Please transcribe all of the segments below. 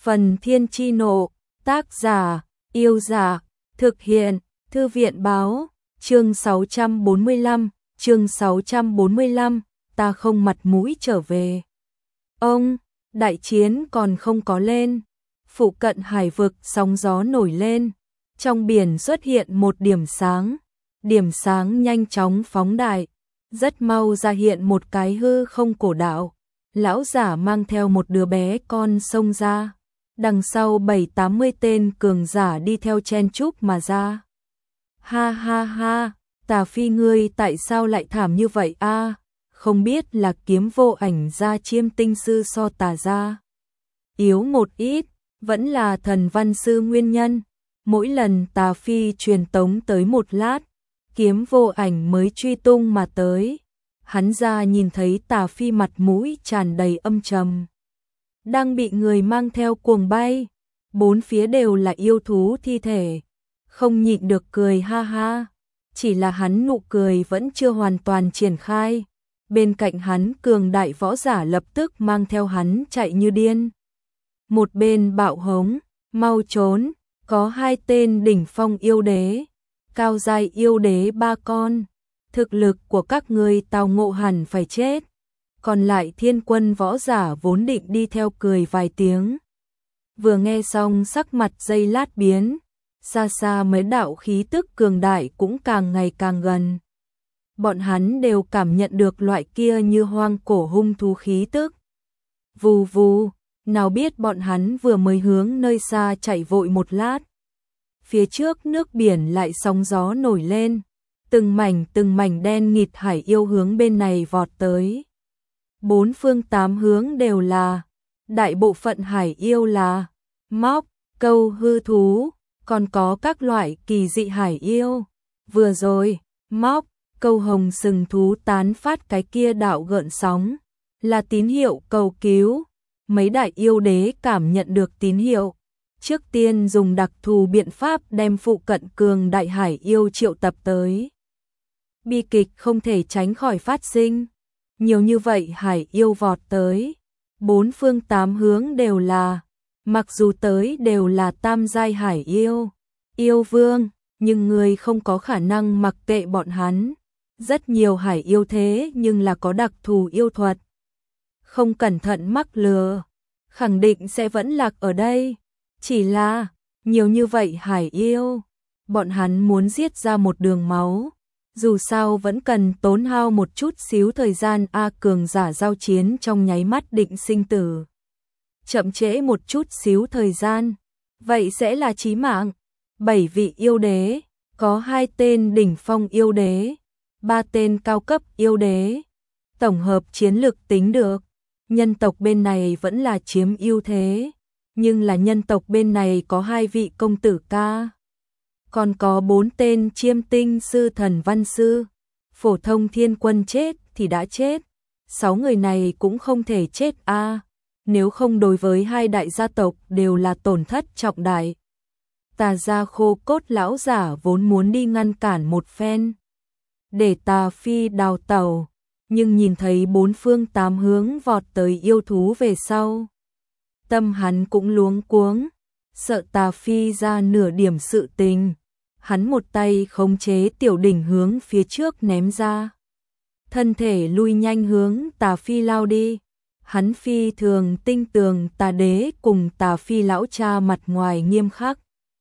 Phần Thiên Chi Nộ, tác giả, Yêu Giả, thực hiện, Thư viện Báo, chương 645, ta không mặt mũi trở về. Ông, đại chiến còn không có lên, phụ cận hải vực sóng gió nổi lên, trong biển xuất hiện một điểm sáng nhanh chóng phóng đại, rất mau ra hiện một cái hư không cổ đạo, lão giả mang theo một đứa bé con xông ra. Đằng sau 70-80 tên cường giả đi theo chen chúc mà ra. Ha ha ha, Tà Phi ngươi tại sao lại thảm như vậy a? Không biết là kiếm vô ảnh ra chiêm tinh sư so tà ra yếu một ít, vẫn là thần văn sư nguyên nhân. Mỗi lần Tà Phi truyền tống tới một lát, kiếm vô ảnh mới truy tung mà tới. Hắn ra nhìn thấy Tà Phi mặt mũi tràn đầy âm trầm, đang bị người mang theo cuồng bay, bốn phía đều là yêu thú thi thể, không nhịn được cười ha ha, chỉ là hắn nụ cười vẫn chưa hoàn toàn triển khai. Bên cạnh hắn cường đại võ giả lập tức mang theo hắn chạy như điên. Một bên bạo hống, mau trốn, có 2 tên đỉnh phong yêu đế, cao giai yêu đế 3 con, thực lực của các ngươi tao ngộ hẳn phải chết. Còn lại thiên quân võ giả vốn định đi theo cười vài tiếng. Vừa nghe xong sắc mặt giây lát biến, xa xa mấy đạo khí tức cường đại cũng càng ngày càng gần. Bọn hắn đều cảm nhận được loại kia như hoang cổ hung thú khí tức. Vù vù, nào biết bọn hắn vừa mới hướng nơi xa chạy vội một lát. Phía trước nước biển lại sóng gió nổi lên, từng mảnh đen nghịt hải yêu hướng bên này vọt tới. 4 phương 8 hướng đều là, đại bộ phận hải yêu là móc, câu hư thú, còn có các loại kỳ dị hải yêu. Vừa rồi, móc, câu hồng sừng thú tán phát cái kia đạo gợn sóng, là tín hiệu cầu cứu. Mấy đại yêu đế cảm nhận được tín hiệu, trước tiên dùng đặc thù biện pháp đem phụ cận cường đại hải yêu triệu tập tới. Bi kịch không thể tránh khỏi phát sinh. Nhiều như vậy hải yêu vọt tới, 4 phương 8 hướng đều là, mặc dù tới đều là tam giai hải yêu, yêu vương, nhưng người không có khả năng mặc kệ bọn hắn. Rất nhiều hải yêu thế nhưng là có đặc thù yêu thuật, không cẩn thận mắc lừa, khẳng định sẽ vẫn lạc ở đây. Chỉ là, nhiều như vậy hải yêu, bọn hắn muốn giết ra một đường máu, dù sao vẫn cần tốn hao một chút xíu thời gian. Cường giả giao chiến trong nháy mắt định sinh tử. Chậm trễ một chút xíu thời gian, vậy sẽ là chí mạng. 7 vị yêu đế, có 2 tên đỉnh phong yêu đế, 3 tên cao cấp yêu đế. Tổng hợp chiến lực tính được, nhân tộc bên này vẫn là chiếm ưu thế, nhưng là nhân tộc bên này có 2 vị công tử ca. Còn có 4 tên chiêm tinh sư thần văn sư, phổ thông thiên quân chết thì đã chết, 6 người này cũng không thể chết nếu không đối với 2 đại gia tộc đều là tổn thất trọng đại. Tà gia khô cốt lão giả vốn muốn đi ngăn cản một phen, để Tà Phi đào tẩu, nhưng nhìn thấy 4 phương 8 hướng vọt tới yêu thú về sau, tâm hắn cũng luống cuống, sợ Tà Phi ra nửa điểm sự tình. Hắn một tay khống chế tiểu đỉnh hướng phía trước ném ra, thân thể lui nhanh hướng Tà Phi lao đi. Hắn phi thường tinh tường Tà đế cùng Tà Phi lão cha mặt ngoài nghiêm khắc,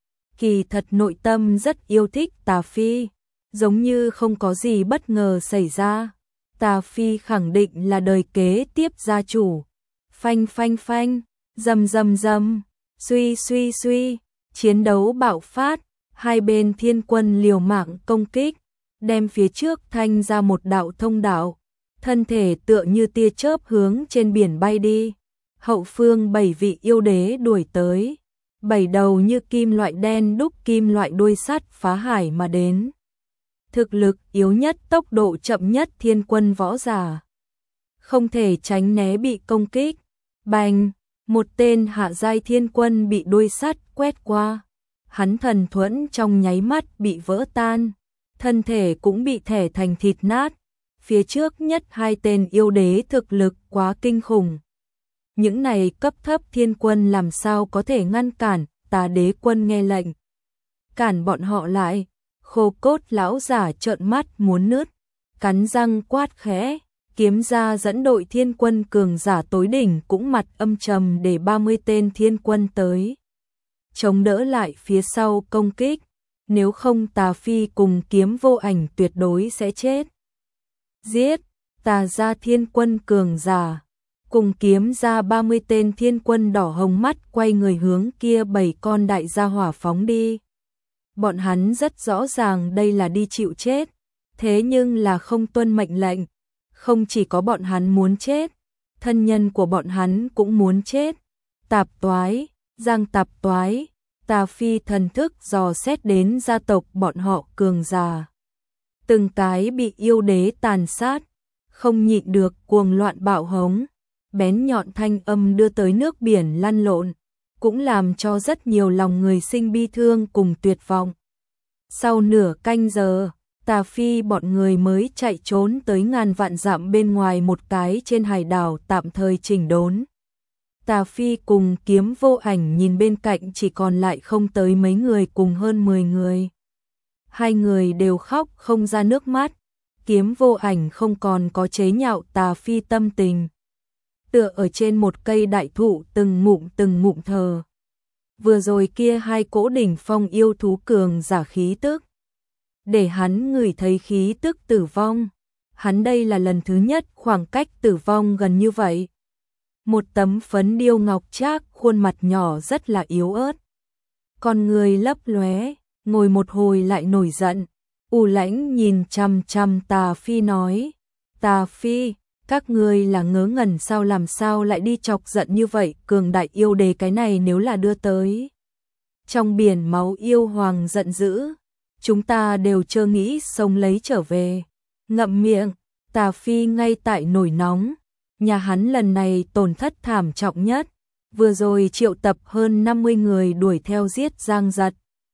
kỳ thật nội tâm rất yêu thích Tà Phi, giống như không có gì bất ngờ xảy ra. Tà Phi khẳng định là đời kế tiếp gia chủ. Phanh phanh phanh, rầm rầm rầm, suy suy suy, chiến đấu bạo phát. 2 bên thiên quân liều mạng công kích, đem phía trước thanh ra một đạo thông đạo, thân thể tựa như tia chớp hướng trên biển bay đi. Hậu phương 7 vị yêu đế đuổi tới, 7 đầu như kim loại đen đúc kim loại đuôi sắt phá hải mà đến. Thực lực yếu nhất, tốc độ chậm nhất thiên quân võ giả, không thể tránh né bị công kích. Bành, một tên hạ giai thiên quân bị đuôi sắt quét qua. Hắn thần thuẫn trong nháy mắt bị vỡ tan, thân thể cũng bị thẻ thành thịt nát. Phía trước nhất 2 tên yêu đế thực lực quá kinh khủng, những này cấp thấp thiên quân làm sao có thể ngăn cản, Tà đế quân nghe lệnh. Cản bọn họ lại, khô cốt lão giả trợn mắt muốn nứt, cắn răng quát khẽ, kiếm ra dẫn đội thiên quân cường giả tối đỉnh cũng mặt âm trầm để 30 tên thiên quân tới. Chống đỡ lại phía sau công kích, nếu không Tà Phi cùng Kiếm Vô Ảnh tuyệt đối sẽ chết. Giết, Tà gia thiên quân cường giả, cùng Kiếm ra 30 tên thiên quân đỏ hồng mắt quay người hướng kia 7 con đại gia hỏa phóng đi. Bọn hắn rất rõ ràng đây là đi chịu chết, thế nhưng là không tuân mệnh lệnh. Không chỉ có bọn hắn muốn chết, thân nhân của bọn hắn cũng muốn chết. Tạp toái, Giang tạp toái, Tà Phi thần thức dò xét đến gia tộc bọn họ cường già. Từng cái bị yêu đế tàn sát, không nhịn được cuồng loạn bạo hống, bén nhọn thanh âm đưa tới nước biển lăn lộn, cũng làm cho rất nhiều lòng người sinh bi thương cùng tuyệt vọng. Sau nửa canh giờ, Tà Phi bọn người mới chạy trốn tới ngàn vạn dặm bên ngoài một cái trên hải đảo tạm thời chỉnh đốn. Tà Phi cùng Kiếm Vô Ảnh nhìn bên cạnh chỉ còn lại không tới mấy người cùng hơn 10 người. Hai người đều khóc không ra nước mắt, Kiếm Vô Ảnh không còn có chế nhạo Tà Phi tâm tình. Tựa ở trên một cây đại thụ từng ngụm thở. Vừa rồi kia hai cỗ đỉnh phong yêu thú cường giả khí tức, để hắn ngửi thấy khí tức tử vong. Hắn đây là lần thứ nhất khoảng cách tử vong gần như vậy. Một tấm phấn điêu ngọc trác, khuôn mặt nhỏ rất là yếu ớt. Con người lấp lóe, ngồi một hồi lại nổi giận. U Lãnh nhìn chằm chằm Tà Phi nói, Tà Phi, các ngươi là ngớ ngẩn sao, làm sao lại đi chọc giận như vậy, cường đại yêu đế cái này nếu là đưa tới trong biển máu yêu hoàng giận dữ, chúng ta đều chơ nghĩ sống lấy trở về. Ngậm miệng, Tà Phi ngay tại nổi nóng, nhà hắn lần này tổn thất thảm trọng nhất, vừa rồi triệu tập hơn 50 người đuổi theo giết Giang Giật.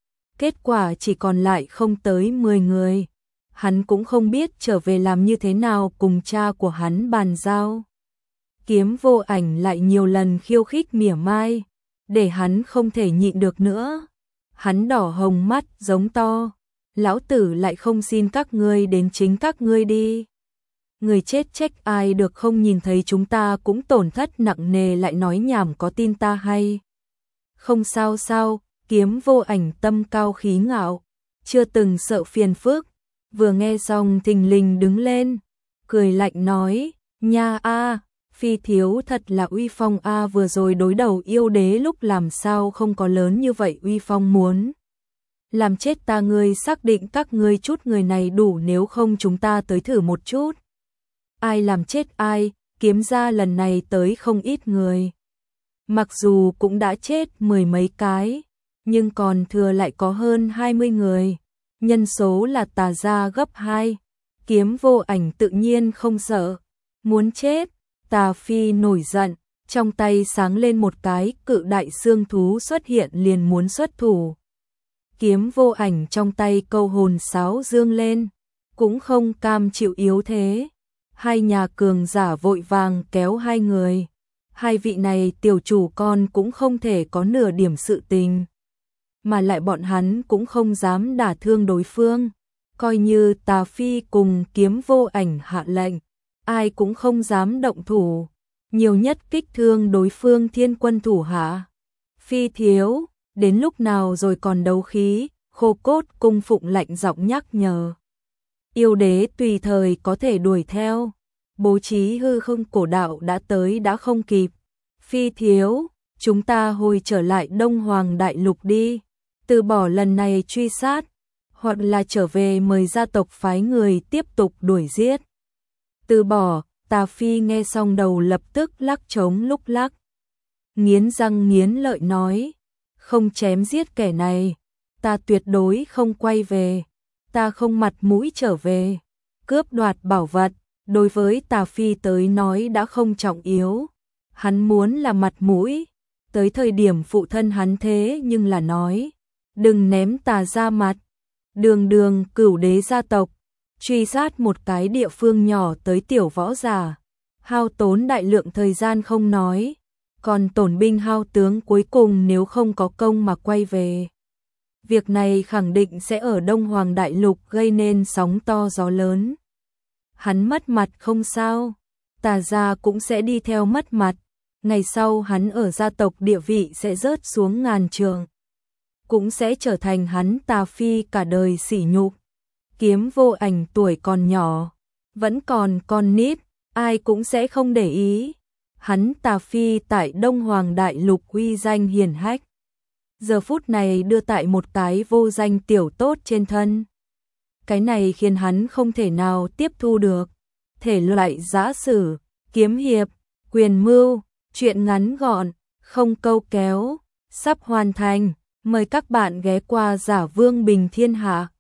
Kết quả chỉ còn lại không tới 10 người. Hắn cũng không biết trở về làm như thế nào cùng cha của hắn bàn giao. Kiếm Vô Ảnh lại nhiều lần khiêu khích mỉa mai, để hắn không thể nhịn được nữa. Hắn đỏ hồng mắt giống to, lão tử lại không xin các ngươi đến chính các ngươi đi. Người chết trách ai được, không nhìn thấy chúng ta cũng tổn thất nặng nề lại nói nhảm có tin ta hay. Không sao sao, Kiếm Vô Ảnh tâm cao khí ngạo, chưa từng sợ phiền phức. Vừa nghe xong thình lình đứng lên, cười lạnh nói, nha a, Phi thiếu thật là uy phong a, vừa rồi đối đầu yêu đế lúc làm sao không có lớn như vậy uy phong, muốn làm chết ta, ngươi xác định các ngươi chút người này đủ, nếu không chúng ta tới thử một chút. Ai làm chết ai, Kiếm gia lần này tới không ít người. Mặc dù cũng đã chết 10 mấy cái, nhưng còn thừa lại có hơn 20 người. Nhân số là Tà gia gấp 2. Kiếm Vô Ảnh tự nhiên không sợ, muốn chết. Tà Phi nổi giận, trong tay sáng lên một cái cự đại xương thú xuất hiện liền muốn xuất thủ. Kiếm Vô Ảnh trong tay câu hồn sáo dương lên, cũng không cam chịu yếu thế. Hai nhà cường giả vội vàng kéo hai người. Hai vị này tiểu chủ con cũng không thể có nửa điểm sự tình, mà lại bọn hắn cũng không dám đả thương đối phương. Coi như Tà Phi cùng Kiếm Vô Ảnh hạ lệnh, ai cũng không dám động thủ, nhiều nhất kích thương đối phương thiên quân thủ hạ. Phi thiếu, đến lúc nào rồi còn đấu khí, Khô Cốt cung phụng lạnh giọng nhắc nhở. Yêu đế tùy thời có thể đuổi theo, bố trí hư không cổ đạo đã tới đã không kịp. Phi thiếu, chúng ta hồi trở lại Đông Hoàng Đại Lục đi, từ bỏ lần này truy sát, hoặc là trở về mời gia tộc phái người tiếp tục đuổi giết. Từ bỏ, Tà Phi nghe xong đầu lập tức lắc trống lúc lắc. Nghiến răng nghiến lợi nói, không chém giết kẻ này, ta tuyệt đối không quay về, ta không mặt mũi trở về. Cướp đoạt bảo vật, đối với Tà Phi tới nói đã không trọng yếu, hắn muốn là mặt mũi. Tới thời điểm phụ thân hắn thế nhưng là nói, đừng ném Tà ra mặt. Đường Cửu đế gia tộc, truy sát một cái địa phương nhỏ tới tiểu võ giả, hao tốn đại lượng thời gian không nói, còn tổn binh hao tướng cuối cùng nếu không có công mà quay về. Việc này khẳng định sẽ ở Đông Hoàng Đại Lục gây nên sóng to gió lớn. Hắn mất mặt không sao, Tà gia cũng sẽ đi theo mất mặt, ngày sau hắn ở gia tộc địa vị sẽ rớt xuống ngàn trượng, cũng sẽ trở thành hắn Tà Phi cả đời sỉ nhục. Kiếm Vô Ảnh tuổi còn nhỏ, vẫn còn con nít, ai cũng sẽ không để ý. Hắn Tà Phi tại Đông Hoàng Đại Lục uy danh hiển hách, giờ phút này đưa tại một cái vô danh tiểu tốt trên thân. Cái này khiến hắn không thể nào tiếp thu được. Thể loại giã sử, kiếm hiệp, quyền mưu, truyện ngắn gọn, không câu kéo, sắp hoàn thành. Mời các bạn ghé qua Giả Vương Bình Thiên Hạ.